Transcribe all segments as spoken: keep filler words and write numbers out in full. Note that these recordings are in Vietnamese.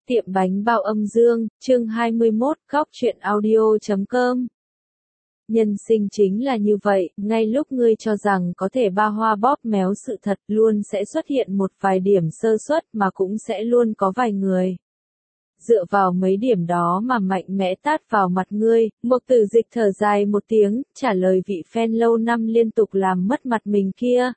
Tiệm bánh bao âm dương, chương hai mươi mốt, góc truyện audio chấm com. Nhân sinh chính là như vậy, ngay lúc ngươi cho rằng có thể ba hoa bóp méo sự thật, luôn sẽ xuất hiện một vài điểm sơ suất mà cũng sẽ luôn có vài người. Dựa vào mấy điểm đó mà mạnh mẽ tát vào mặt ngươi, Mộc Tử Dịch thở dài một tiếng, trả lời vị fan lâu năm liên tục làm mất mặt mình kia.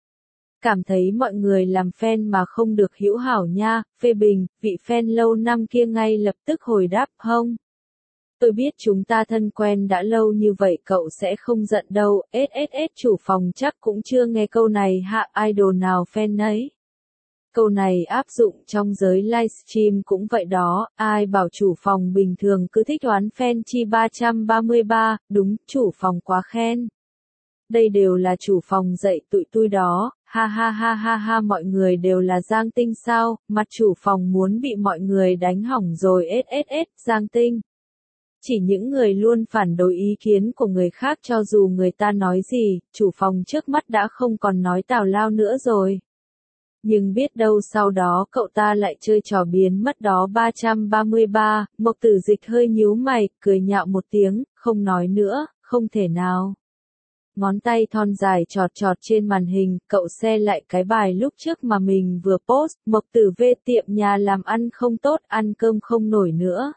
Cảm thấy mọi người làm fan mà không được hữu hảo nha, phê bình, vị fan lâu năm kia ngay lập tức hồi đáp, không. Tôi biết chúng ta thân quen đã lâu như vậy cậu sẽ không giận đâu, ét ét ét chủ phòng chắc cũng chưa nghe câu này hạ idol nào fan ấy. Câu này áp dụng trong giới livestream cũng vậy đó, ai bảo chủ phòng bình thường cứ thích oán fan chi ba trăm ba mươi ba, đúng, chủ phòng quá khen. Đây đều là chủ phòng dạy tụi tôi đó, ha ha ha ha ha mọi người đều là Giang Tinh sao, mặt chủ phòng muốn bị mọi người đánh hỏng rồi ét ét ét, Giang Tinh. Chỉ những người luôn phản đối ý kiến của người khác cho dù người ta nói gì, chủ phòng trước mắt đã không còn nói tào lao nữa rồi. Nhưng biết đâu sau đó cậu ta lại chơi trò biến mất đó ba trăm ba mươi ba, Mộc Tử Dịch hơi nhíu mày, cười nhạo một tiếng, không nói nữa, không thể nào. Ngón tay thon dài chọt chọt trên màn hình, cậu xe lại cái bài lúc trước mà mình vừa post, Mộc Tử V tiệm nhà làm ăn không tốt, ăn cơm không nổi nữa.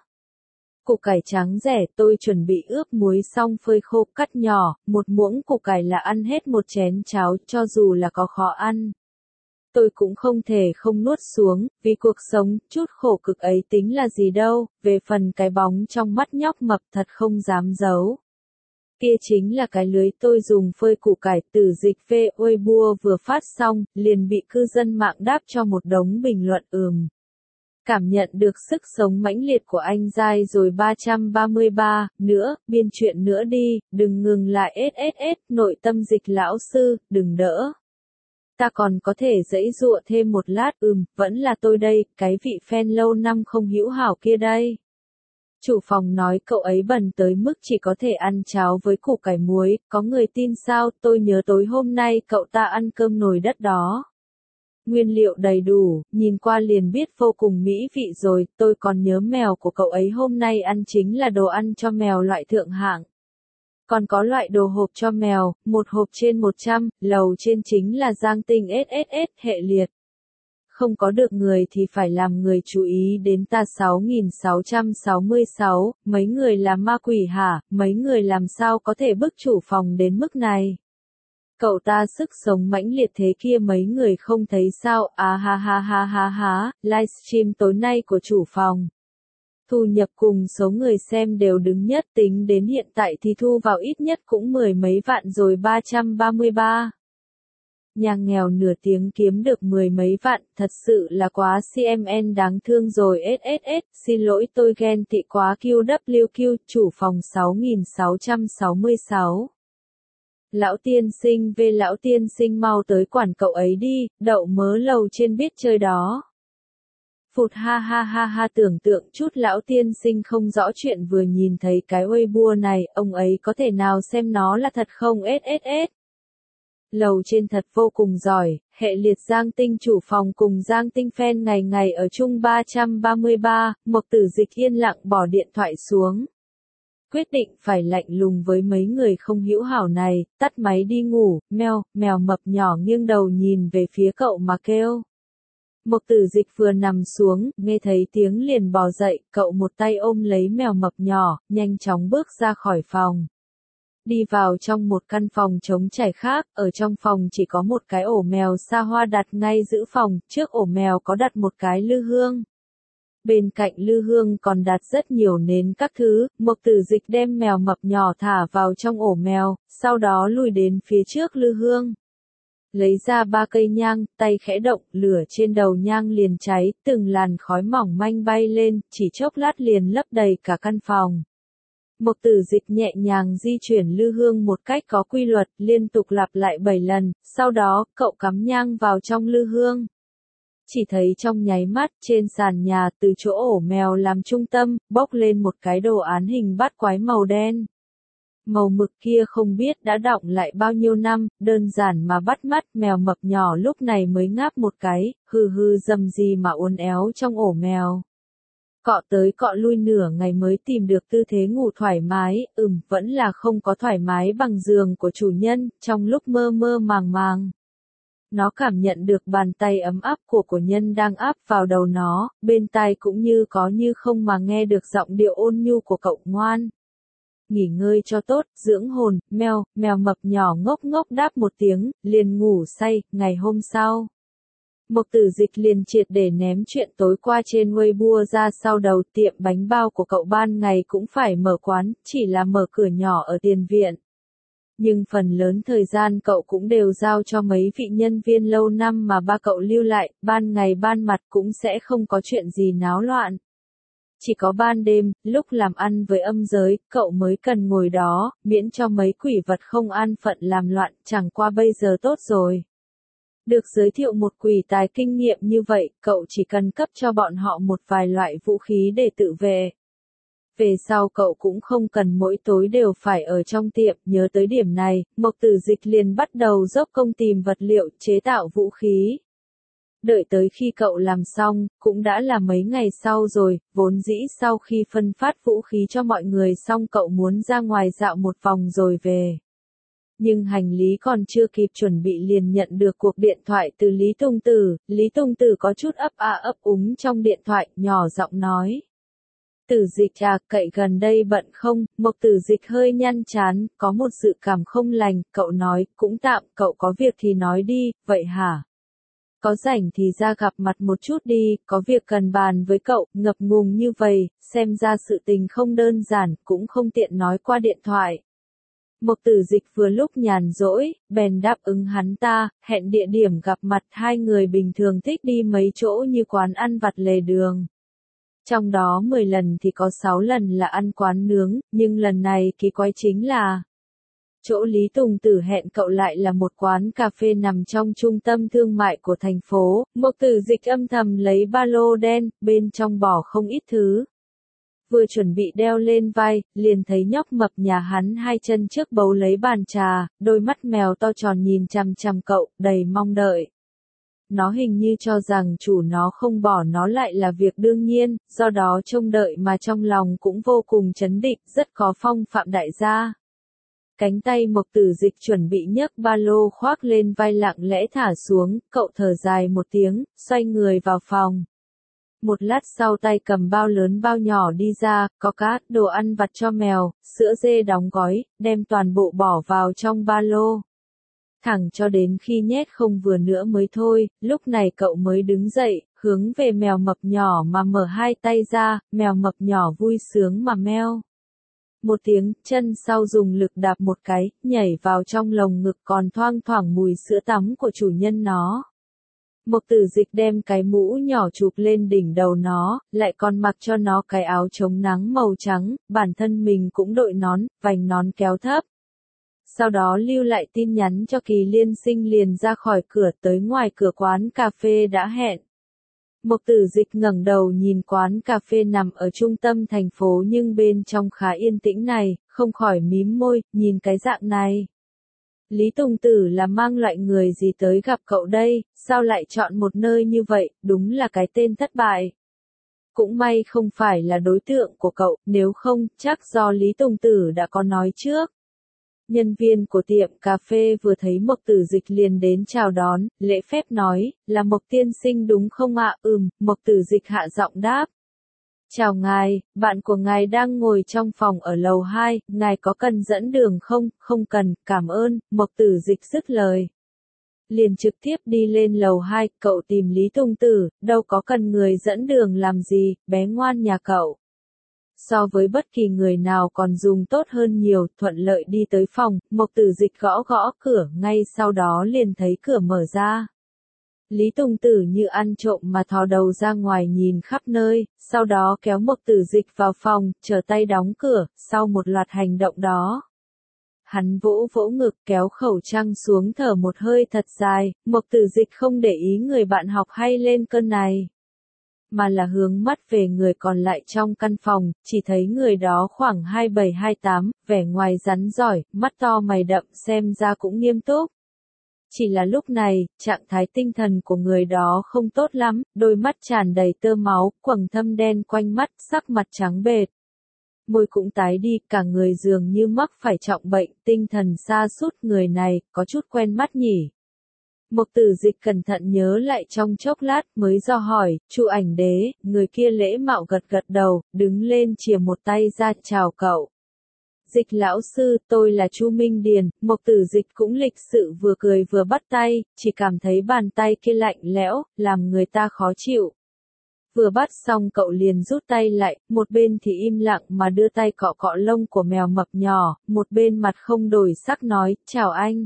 Củ cải trắng rẻ tôi chuẩn bị ướp muối xong phơi khô cắt nhỏ, một muỗng củ cải là ăn hết một chén cháo cho dù là có khó ăn. Tôi cũng không thể không nuốt xuống, vì cuộc sống, chút khổ cực ấy tính là gì đâu, về phần cái bóng trong mắt nhóc mập thật không dám giấu. Kia chính là cái lưới tôi dùng phơi củ cải. Tử Dịch về Weibo vừa phát xong, liền bị cư dân mạng đáp cho một đống bình luận ừm. Cảm nhận được sức sống mãnh liệt của anh dai rồi ba trăm ba mươi ba, nữa, biên chuyện nữa đi, đừng ngừng lại ét ét ét, nội tâm Dịch lão sư, đừng đỡ. Ta còn có thể giãy giụa thêm một lát, ừm, vẫn là tôi đây, cái vị fan lâu năm không hữu hảo kia đây. Chủ phòng nói cậu ấy bần tới mức chỉ có thể ăn cháo với củ cải muối, có người tin sao, tôi nhớ tối hôm nay cậu ta ăn cơm nồi đất đó. Nguyên liệu đầy đủ, nhìn qua liền biết vô cùng mỹ vị rồi, tôi còn nhớ mèo của cậu ấy hôm nay ăn chính là đồ ăn cho mèo loại thượng hạng. Còn có loại đồ hộp cho mèo, một hộp trên một trăm, lầu trên chính là Giang Tinh ét ét ét hệ liệt. Không có được người thì phải làm người chú ý đến ta sáu nghìn sáu trăm sáu mươi sáu, mấy người là ma quỷ hả, mấy người làm sao có thể bức chủ phòng đến mức này. Cậu ta sức sống mãnh liệt thế kia mấy người không thấy sao, à ha ha ha ha ha, livestream tối nay của chủ phòng. Thu nhập cùng số người xem đều đứng nhất tính đến hiện tại thì thu vào ít nhất cũng mười mấy vạn rồi ba trăm ba mươi ba. Nhà nghèo nửa tiếng kiếm được mười mấy vạn, thật sự là quá xê em en đáng thương rồi ét ét ét, xin lỗi tôi ghen tị quá quy vê kép quy, chủ phòng sáu nghìn sáu trăm sáu mươi sáu. Lão tiên sinh về lão tiên sinh mau tới quản cậu ấy đi, đậu mớ lầu trên biết chơi đó. Phụt ha ha ha ha tưởng tượng chút lão tiên sinh không rõ chuyện vừa nhìn thấy cái Weibo này, ông ấy có thể nào xem nó là thật không ét ét ét. Lầu trên thật vô cùng giỏi, hệ liệt Giang Tinh chủ phòng cùng Giang Tinh fan ngày ngày ở chung ba trăm ba mươi ba, Mộc Tử Dịch yên lặng bỏ điện thoại xuống. Quyết định phải lạnh lùng với mấy người không hữu hảo này, tắt máy đi ngủ, mèo, mèo mập nhỏ nghiêng đầu nhìn về phía cậu mà kêu. Mộc Tử Dịch vừa nằm xuống, nghe thấy tiếng liền bò dậy, cậu một tay ôm lấy mèo mập nhỏ, nhanh chóng bước ra khỏi phòng. Đi vào trong một căn phòng trống trải khác, ở trong phòng chỉ có một cái ổ mèo xa hoa đặt ngay giữa phòng, trước ổ mèo có đặt một cái lư hương. Bên cạnh lư hương còn đặt rất nhiều nến các thứ, Mộc Tử Dịch đem mèo mập nhỏ thả vào trong ổ mèo, sau đó lùi đến phía trước lư hương. Lấy ra ba cây nhang, tay khẽ động, lửa trên đầu nhang liền cháy, từng làn khói mỏng manh bay lên, chỉ chốc lát liền lấp đầy cả căn phòng. Mộc Tử Dịch nhẹ nhàng di chuyển lư hương một cách có quy luật, liên tục lặp lại bảy lần, sau đó, cậu cắm nhang vào trong lư hương. Chỉ thấy trong nháy mắt, trên sàn nhà, từ chỗ ổ mèo làm trung tâm, bốc lên một cái đồ án hình bát quái màu đen. Màu mực kia không biết đã đọng lại bao nhiêu năm, đơn giản mà bắt mắt, mèo mập nhỏ lúc này mới ngáp một cái, hừ hừ dầm gì mà uốn éo trong ổ mèo. cọ tới cọ lui nửa ngày mới tìm được tư thế ngủ thoải mái, ừm, vẫn là không có thoải mái bằng giường của chủ nhân, trong lúc mơ mơ màng màng. Nó cảm nhận được bàn tay ấm áp của của nhân đang áp vào đầu nó, bên tai cũng như có như không mà nghe được giọng điệu ôn nhu của cậu ngoan. Nghỉ ngơi cho tốt, dưỡng hồn, mèo, mèo mập nhỏ ngốc ngốc đáp một tiếng, liền ngủ say, ngày hôm sau. Mộc Tử Dịch liền triệt để ném chuyện tối qua trên Weibo ra sau đầu, tiệm bánh bao của cậu ban ngày cũng phải mở quán, chỉ là mở cửa nhỏ ở tiền viện. Nhưng phần lớn thời gian cậu cũng đều giao cho mấy vị nhân viên lâu năm mà ba cậu lưu lại, ban ngày ban mặt cũng sẽ không có chuyện gì náo loạn. Chỉ có ban đêm, lúc làm ăn với âm giới, cậu mới cần ngồi đó, miễn cho mấy quỷ vật không an phận làm loạn, chẳng qua bây giờ tốt rồi. Được giới thiệu một quỷ tài kinh nghiệm như vậy, cậu chỉ cần cấp cho bọn họ một vài loại vũ khí để tự vệ. Về sau cậu cũng không cần mỗi tối đều phải ở trong tiệm, nhớ tới điểm này, Mộc Tử Dịch liền bắt đầu dốc công tìm vật liệu, chế tạo vũ khí. Đợi tới khi cậu làm xong, cũng đã là mấy ngày sau rồi, vốn dĩ sau khi phân phát vũ khí cho mọi người xong cậu muốn ra ngoài dạo một vòng rồi về. Nhưng hành lý còn chưa kịp chuẩn bị liền nhận được cuộc điện thoại từ Lý Tùng Tử, Lý Tùng Tử có chút ấp a ấp úng trong điện thoại, nhỏ giọng nói. Tử Dịch à, cậy gần đây bận không? Mộc Tử Dịch hơi nhăn chán, có một dự cảm không lành, cậu nói, cũng tạm, cậu có việc thì nói đi, vậy hả? Có rảnh thì ra gặp mặt một chút đi, có việc cần bàn với cậu, ngập ngùng như vậy, xem ra sự tình không đơn giản, cũng không tiện nói qua điện thoại. Mộc Tử Dịch vừa lúc nhàn rỗi, bèn đáp ứng hắn ta, hẹn địa điểm gặp mặt. Hai người bình thường thích đi mấy chỗ như quán ăn vặt lề đường. Trong đó mười lần thì có sáu lần là ăn quán nướng, nhưng lần này kỳ quái chính là chỗ Lý Tùng Tử hẹn cậu lại là một quán cà phê nằm trong trung tâm thương mại của thành phố. Mộc Tử Dịch âm thầm lấy ba lô đen, bên trong bỏ không ít thứ. Vừa chuẩn bị đeo lên vai, liền thấy nhóc mập nhà hắn hai chân trước bấu lấy bàn trà, đôi mắt mèo to tròn nhìn chằm chằm cậu, đầy mong đợi. Nó hình như cho rằng chủ nó không bỏ nó lại là việc đương nhiên, do đó trông đợi mà trong lòng cũng vô cùng trấn định, rất có phong phạm đại gia. Cánh tay Mộc Tử Dịch chuẩn bị nhấc ba lô khoác lên vai lặng lẽ thả xuống, cậu thở dài một tiếng, xoay người vào phòng. Một lát sau tay cầm bao lớn bao nhỏ đi ra, có cá, đồ ăn vặt cho mèo, sữa dê đóng gói, đem toàn bộ bỏ vào trong ba lô. Thẳng cho đến khi nhét không vừa nữa mới thôi, lúc này cậu mới đứng dậy, hướng về mèo mập nhỏ mà mở hai tay ra, mèo mập nhỏ vui sướng mà meo. Một tiếng, chân sau dùng lực đạp một cái, nhảy vào trong lồng ngực còn thoang thoảng mùi sữa tắm của chủ nhân nó. Mộc Tử Dịch đem cái mũ nhỏ chụp lên đỉnh đầu nó, lại còn mặc cho nó cái áo chống nắng màu trắng, bản thân mình cũng đội nón, vành nón kéo thấp. Sau đó lưu lại tin nhắn cho Kỳ Liên Sinh liền ra khỏi cửa tới ngoài cửa quán cà phê đã hẹn. Mộc Tử Dịch ngẩng đầu nhìn quán cà phê nằm ở trung tâm thành phố nhưng bên trong khá yên tĩnh này, không khỏi mím môi, nhìn cái dạng này. Lý Tùng Tử là mang loại người gì tới gặp cậu đây, sao lại chọn một nơi như vậy, đúng là cái tên thất bại. Cũng may không phải là đối tượng của cậu, nếu không, chắc do Lý Tùng Tử đã có nói trước. Nhân viên của tiệm cà phê vừa thấy Mộc Tử Dịch liền đến chào đón, lễ phép nói, là Mộc tiên sinh đúng không ạ? Ừm, Mộc Tử Dịch hạ giọng đáp. Chào ngài, bạn của ngài đang ngồi trong phòng ở lầu hai, ngài có cần dẫn đường không? Không cần, cảm ơn, Mộc Tử Dịch dứt lời. Liền trực tiếp đi lên lầu hai, cậu tìm Lý Tùng Tử, đâu có cần người dẫn đường làm gì, bé ngoan nhà cậu. So với bất kỳ người nào còn dùng tốt hơn nhiều, thuận lợi đi tới phòng, Mộc Tử Dịch gõ gõ cửa, ngay sau đó liền thấy cửa mở ra. Lý Tùng Tử như ăn trộm mà thò đầu ra ngoài nhìn khắp nơi, sau đó kéo Mộc Tử Dịch vào phòng, trở tay đóng cửa, sau một loạt hành động đó. Hắn vỗ vỗ ngực kéo khẩu trang xuống thở một hơi thật dài, Mộc Tử Dịch không để ý người bạn học hay lên cơn này. Mà là hướng mắt về người còn lại trong căn phòng, chỉ thấy người đó khoảng hai bảy hai tám, vẻ ngoài rắn giỏi, mắt to mày đậm xem ra cũng nghiêm túc. Chỉ là lúc này, trạng thái tinh thần của người đó không tốt lắm, đôi mắt tràn đầy tơ máu, quầng thâm đen quanh mắt, sắc mặt trắng bệch. Môi cũng tái đi, cả người dường như mắc phải trọng bệnh, tinh thần sa sút, người này, có chút quen mắt nhỉ. Mộc Tử Dịch cẩn thận nhớ lại trong chốc lát mới do hỏi, Chu Ảnh Đế, người kia lễ mạo gật gật đầu, đứng lên chìa một tay ra chào cậu. Dịch lão sư, tôi là Chu Minh Điền. Mộc Tử Dịch cũng lịch sự vừa cười vừa bắt tay, chỉ cảm thấy bàn tay kia lạnh lẽo, làm người ta khó chịu. Vừa bắt xong cậu liền rút tay lại, một bên thì im lặng mà đưa tay cọ cọ lông của mèo mập nhỏ, một bên mặt không đổi sắc nói, chào anh.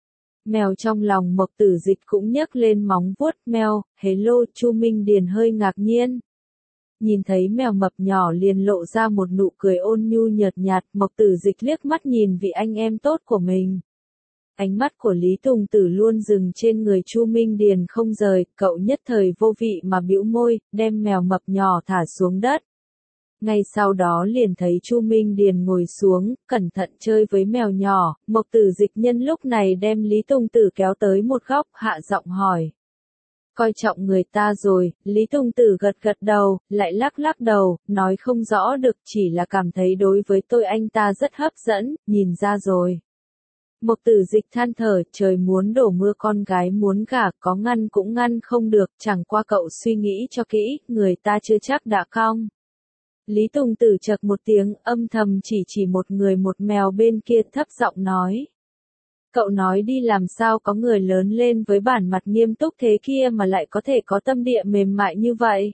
Mèo trong lòng Mộc Tử Dịch cũng nhấc lên móng vuốt mèo, hello. Chu Minh Điền hơi ngạc nhiên. Nhìn thấy mèo mập nhỏ liền lộ ra một nụ cười ôn nhu nhợt nhạt, Mộc Tử Dịch liếc mắt nhìn vị anh em tốt của mình. Ánh mắt của Lý Tùng Tử luôn dừng trên người Chu Minh Điền không rời, cậu nhất thời vô vị mà bĩu môi, đem mèo mập nhỏ thả xuống đất. Ngay sau đó liền thấy Chu Minh Điền ngồi xuống, cẩn thận chơi với mèo nhỏ, Mộc Tử Dịch nhân lúc này đem Lý Tùng Tử kéo tới một góc, hạ giọng hỏi. Coi trọng người ta rồi, Lý Tùng Tử gật gật đầu, lại lắc lắc đầu, nói không rõ được, chỉ là cảm thấy đối với tôi anh ta rất hấp dẫn, nhìn ra rồi. Mộc Tử Dịch than thở, trời muốn đổ mưa con gái muốn gả, có ngăn cũng ngăn không được, chẳng qua cậu suy nghĩ cho kỹ, người ta chưa chắc đã cong. Lý Tùng Tử chậc một tiếng, âm thầm chỉ chỉ một người một mèo bên kia, thấp giọng nói. Cậu nói đi, làm sao có người lớn lên với bản mặt nghiêm túc thế kia mà lại có thể có tâm địa mềm mại như vậy?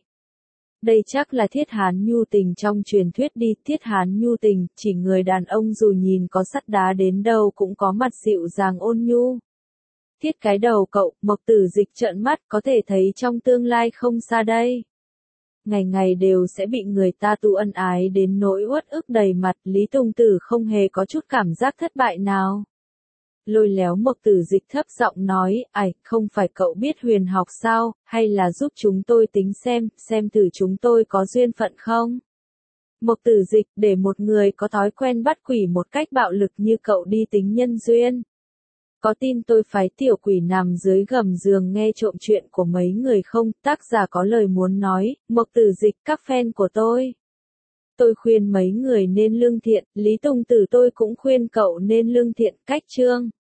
Đây chắc là thiết hán nhu tình trong truyền thuyết đi, thiết hán nhu tình, chỉ người đàn ông dù nhìn có sắt đá đến đâu cũng có mặt dịu dàng ôn nhu. Thiết cái đầu cậu, Mộc Tử Dịch trợn mắt, có thể thấy trong tương lai không xa đây. Ngày ngày đều sẽ bị người ta tu ân ái đến nỗi uất ức đầy mặt, Lý Tùng Tử không hề có chút cảm giác thất bại nào. Lôi léo Mộc Tử Dịch thấp giọng nói, ải, không phải cậu biết huyền học sao, hay là giúp chúng tôi tính xem, xem thử chúng tôi có duyên phận không? Mộc Tử Dịch, để một người có thói quen bắt quỷ một cách bạo lực như cậu đi tính nhân duyên. Có tin tôi phái tiểu quỷ nằm dưới gầm giường nghe trộm chuyện của mấy người không? Tác giả có lời muốn nói, Mộc Tử Dịch, các fan của tôi. Tôi khuyên mấy người nên lương thiện, Lý Tùng Tử tôi cũng khuyên cậu nên lương thiện, cách chương.